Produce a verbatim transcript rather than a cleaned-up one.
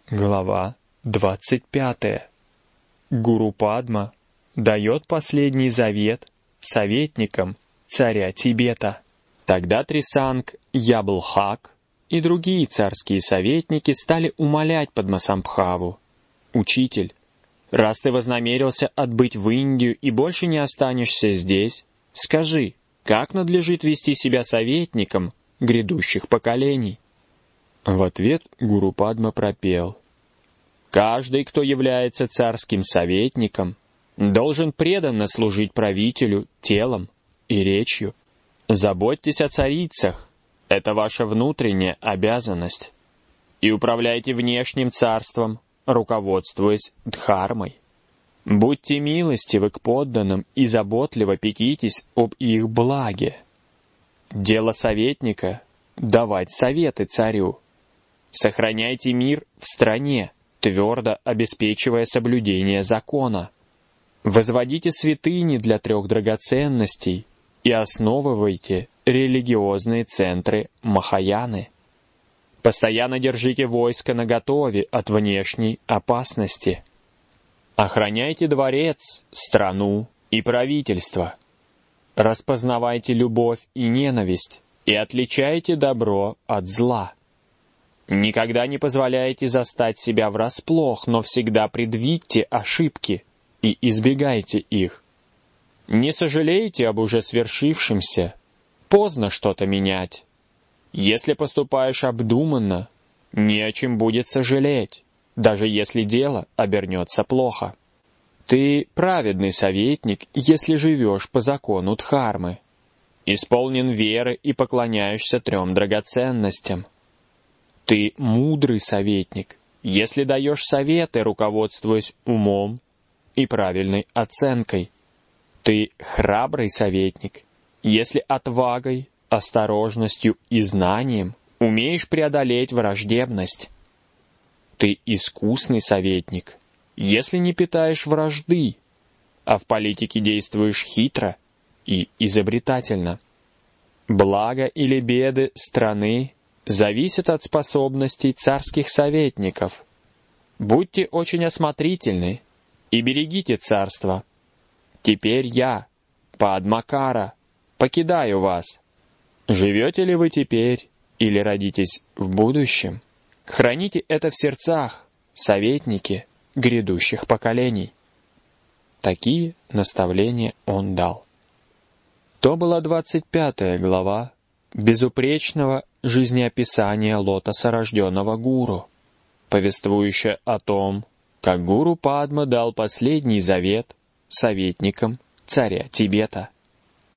Глава двадцать пятая. Гуру Падма дает последний завет советникам царя Тибета. Тогда Трисанг, Яблхак и другие царские советники стали умолять Падмасамбхаву: «Учитель, раз ты вознамерился отбыть в Индию и больше не останешься здесь, скажи, как надлежит вести себя советникам грядущих поколений?» В ответ Гуру Падма пропел: «Каждый, кто является царским советником, должен преданно служить правителю телом и речью. Заботьтесь о царицах, это ваша внутренняя обязанность, и управляйте внешним царством, руководствуясь дхармой. Будьте милостивы к подданным и заботливо пекитесь об их благе. Дело советника — давать советы царю. Сохраняйте мир в стране, твердо обеспечивая соблюдение закона. Возводите святыни для трех драгоценностей и основывайте религиозные центры Махаяны. Постоянно держите войско наготове от внешней опасности. Охраняйте дворец, страну и правительство. Распознавайте любовь и ненависть и отличайте добро от зла. Никогда не позволяйте застать себя врасплох, но всегда предвидьте ошибки и избегайте их. Не сожалейте об уже свершившемся, поздно что-то менять. Если поступаешь обдуманно, не о чем будет сожалеть, даже если дело обернется плохо. Ты праведный советник, если живешь по закону Дхармы, исполнен веры и поклоняешься трем драгоценностям. Ты мудрый советник, если даешь советы, руководствуясь умом и правильной оценкой. Ты храбрый советник, если отвагой, осторожностью и знанием умеешь преодолеть враждебность. Ты искусный советник, если не питаешь вражды, а в политике действуешь хитро и изобретательно. Благо или беды страны зависят от способностей царских советников. Будьте очень осмотрительны и берегите царство. Теперь я, Падмакара, покидаю вас. Живете ли вы теперь или родитесь в будущем? Храните это в сердцах, советники грядущих поколений». Такие наставления он дал. То была двадцать пятая глава безупречного жизнеописания лотоса рожденного гуру, повествующая о том, как гуру Падма дал последний завет советникам царя Тибета.